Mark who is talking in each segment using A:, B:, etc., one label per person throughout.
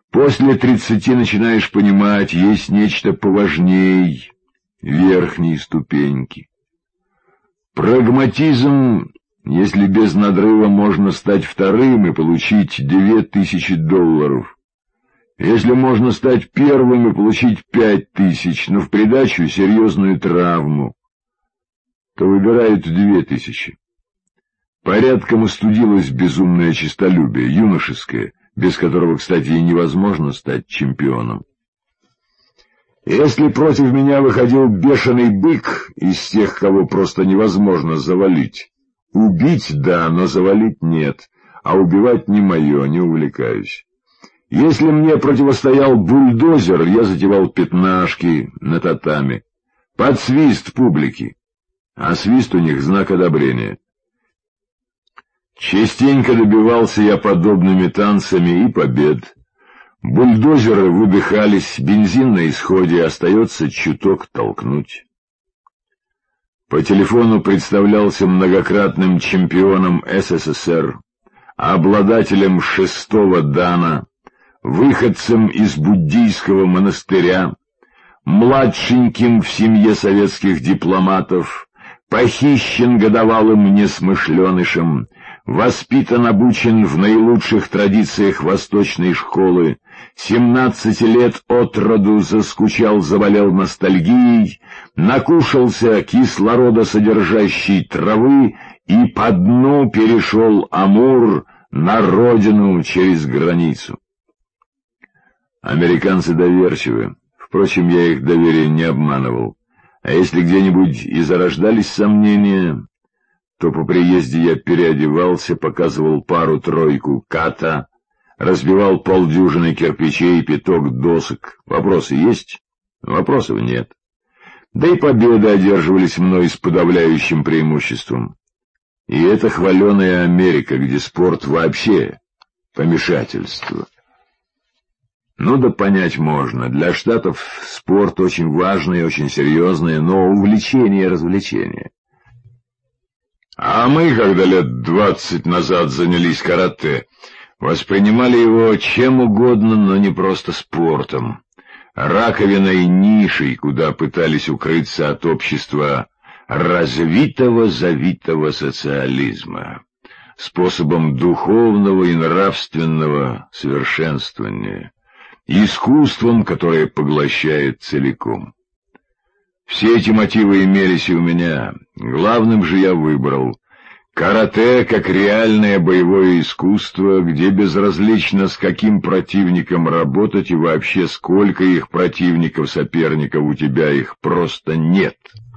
A: После 30 начинаешь понимать, есть нечто поважней верхней ступеньки. Прагматизм, если без надрыва можно стать вторым и получить $2000. Если можно стать первым и получить 5000, но в придачу серьезную травму, то выбирают 2000. Порядком остудилось безумное честолюбие, юношеское, без которого, кстати, и невозможно стать чемпионом. Если против меня выходил бешеный бык из тех, кого просто невозможно завалить, убить — да, но завалить — нет, а убивать не мое, не увлекаюсь. Если мне противостоял бульдозер, я затевал пятнашки на татами, под свист публики, а свист у них — знак одобрения. Частенько добивался я подобными танцами и побед. Бульдозеры выдыхались, бензин на исходе, остается чуток толкнуть. По телефону представлялся многократным чемпионом СССР, обладателем 6-го дана, выходцем из буддийского монастыря, младшеньким в семье советских дипломатов, похищен годовалым несмышленышем, воспитан, обучен в наилучших традициях восточной школы, 17 лет от роду заскучал, заболел ностальгией, накушался кислородосодержащей травы и по дну перешел Амур на родину через границу. Американцы доверчивы, впрочем, я их доверие не обманывал, а если где-нибудь и зарождались сомнения, то по приезде я переодевался, показывал пару-тройку ката, разбивал полдюжины кирпичей и пяток досок. Вопросы есть? Вопросов нет. Да и победы одерживались мной с подавляющим преимуществом. И это хваленая Америка, где спорт вообще помешательство. Ну да понять можно, для Штатов спорт очень важное, очень серьезное, но увлечение и развлечение. А мы, когда лет 20 назад занялись карате, воспринимали его чем угодно, но не просто спортом, раковиной нишей, куда пытались укрыться от общества развитого завитого социализма, способом духовного и нравственного совершенствования, искусством, которое поглощает целиком. Все эти мотивы имелись и у меня, главным же я выбрал карате как реальное боевое искусство, где безразлично, с каким противником работать и вообще сколько их противников, соперников у тебя, их просто нет.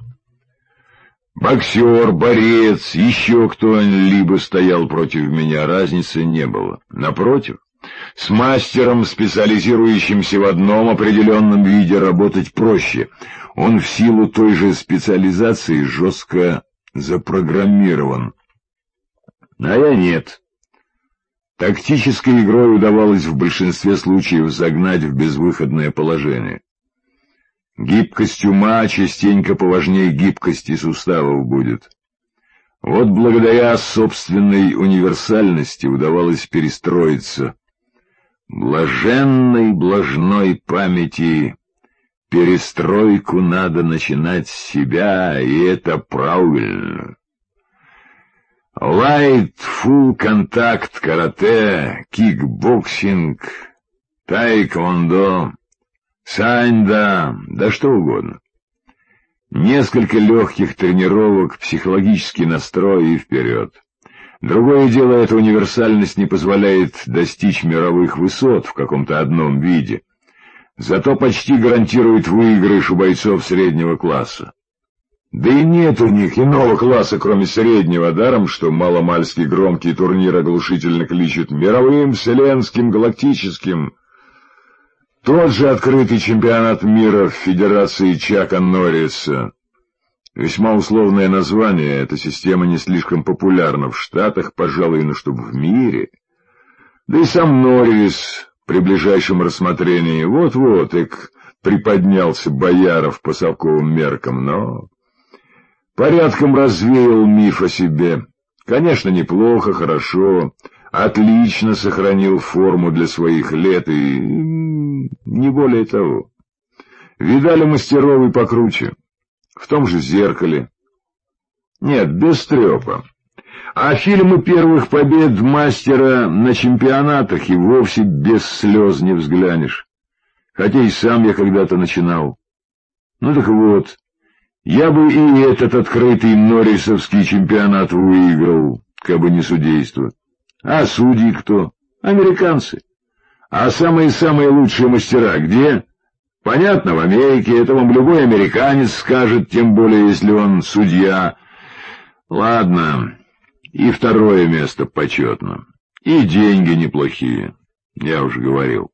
A: Боксер, борец, еще кто-либо стоял против меня, разницы не было. Напротив, с мастером, специализирующимся в одном определенном виде, работать проще. Он в силу той же специализации жестко запрограммирован. А я нет. Тактической игрой удавалось в большинстве случаев загнать в безвыходное положение. Гибкость ума частенько поважнее гибкости суставов будет. Вот благодаря собственной универсальности удавалось перестроиться. Блаженной блажной памяти перестройку надо начинать с себя, и это правильно. Лайт, фулл контакт, карате, кикбоксинг, тайквондо, саньда, да что угодно. Несколько легких тренировок, психологический настрой и вперед. Другое дело, эта универсальность не позволяет достичь мировых высот в каком-то одном виде, зато почти гарантирует выигрыш у бойцов среднего класса. Да и нет у них иного класса, кроме среднего, даром, что маломальски громкий турнир оглушительно кличут мировым, вселенским, галактическим. Тот же открытый чемпионат мира в федерации Чака Норриса. Весьма условное название, эта система не слишком популярна в Штатах, пожалуй, но чтоб в мире. Да и сам Норрис при ближайшем рассмотрении вот-вот приподнялся Бояров по совковым меркам, но порядком развеял миф о себе. Конечно, неплохо, хорошо, отлично сохранил форму для своих лет и не более того. Видали мастеров и покруче, в том же «Зеркале». Нет, без трепа. А фильмы первых побед мастера на чемпионатах и вовсе без слез не взглянешь. Хотя и сам я когда-то начинал. Ну так вот, я бы и этот открытый норрисовский чемпионат выиграл, кабы не судейство. А судьи кто? Американцы. А самые-самые лучшие мастера где? Понятно, в Америке, это вам любой американец скажет, тем более, если он судья. Ладно, и второе место почетно. И деньги неплохие, я уже говорил.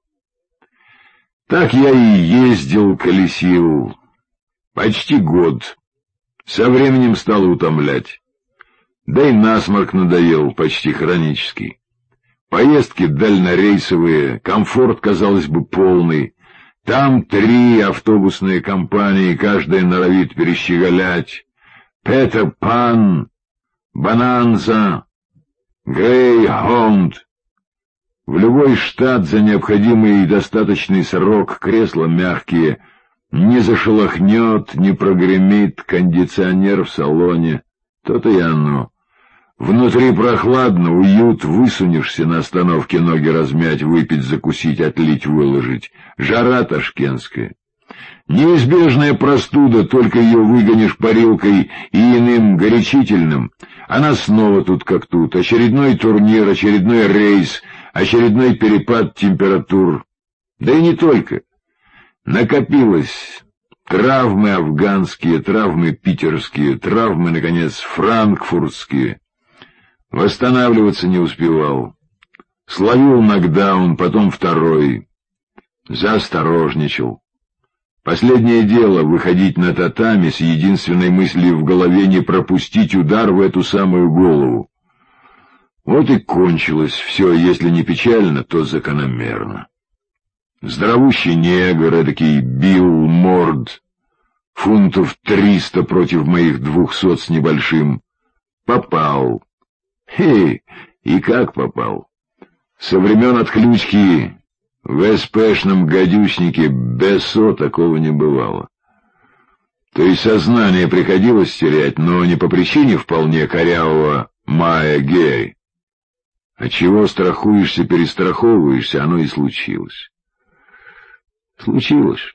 A: Так я и ездил, колесил. Почти год. Со временем стало утомлять. Да и насморк надоел, почти хронический. Поездки дальнорейсовые, комфорт, казалось бы, полный. Там 3 автобусные компании, каждая норовит перещеголять. Петер Пан, Бонанза, Грейхоунд. В любой штат за необходимый и достаточный срок кресла мягкие, не зашелохнет, не прогремит кондиционер в салоне. То-то и оно. Внутри прохладно, уют, высунешься на остановке, ноги размять, выпить, закусить, отлить, выложить. Жара ташкентская. Неизбежная простуда, только ее выгонишь парилкой и иным горячительным. Она снова тут как тут. Очередной турнир, очередной рейс, очередной перепад температур. Да и не только. Накопилось. Травмы афганские, травмы питерские, травмы, наконец, франкфуртские. Восстанавливаться не успевал. Словил нокдаун, потом второй. Заосторожничал. Последнее дело — выходить на татами с единственной мыслью в голове не пропустить удар в эту самую голову. Вот и кончилось все, если не печально, то закономерно. Здоровущий негр, эдакий Билл Морд, фунтов 300 против моих 200 с небольшим, попал. И как попал? Со времен отключки в СПшном гадюшнике Бессо такого не бывало. То есть сознание приходилось терять, но не по причине вполне корявого Майя Герри. А чего страхуешься, перестраховываешься, оно и случилось. Случилось.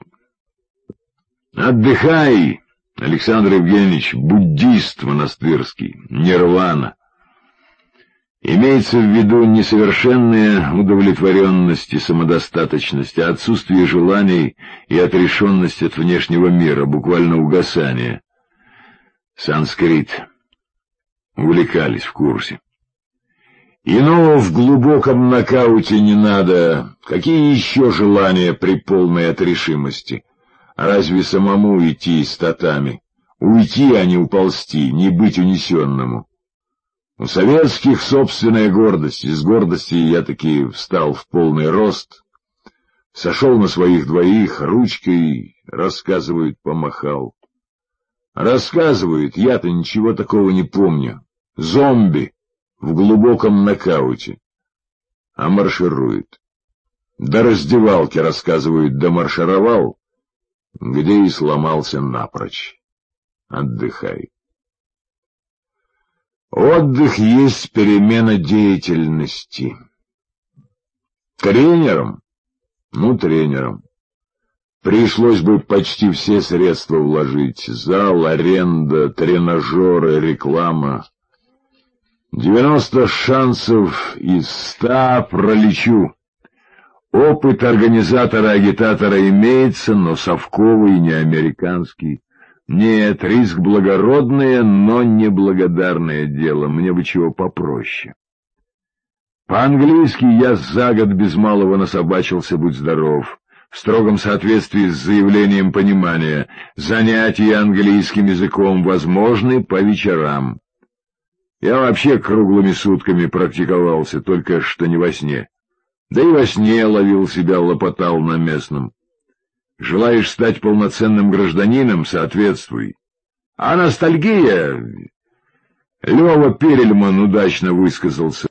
A: Отдыхай, Александр Евгеньевич, буддист монастырский, нирвана. Имеется в виду не совершенная удовлетворенность и самодостаточность, а отсутствие желаний и отрешенность от внешнего мира, буквально угасание. Санскрит. Увлекались в курсе. Иного в глубоком нокауте не надо. Какие еще желания при полной отрешимости? Разве самому идти с татами? Уйти, а не уползти, не быть унесенному. У советских собственная гордость. Из гордости я таки встал в полный рост, сошел на своих двоих, ручкой, рассказывают, помахал. Рассказывают, я-то ничего такого не помню. Зомби в глубоком нокауте. А марширует. До раздевалки, рассказывают, домаршировал, где и сломался напрочь. Отдыхай. Отдых есть перемена деятельности. Тренером? Ну, тренером. Пришлось бы почти все средства вложить. Зал, аренда, тренажеры, реклама. 90 шансов из 100 пролечу. Опыт организатора-агитатора имеется, но совковый, не американский. Нет, риск благородное, но неблагодарное дело. Мне бы чего попроще. По-английски я за год без малого насобачился, будь здоров. В строгом соответствии с заявлением понимания. Занятия английским языком возможны по вечерам. Я вообще круглыми сутками практиковался, только что не во сне. Да и во сне ловил себя, лопотал на местном. Желаешь стать полноценным гражданином — соответствуй. А ностальгия... Лёва Перельман удачно высказался.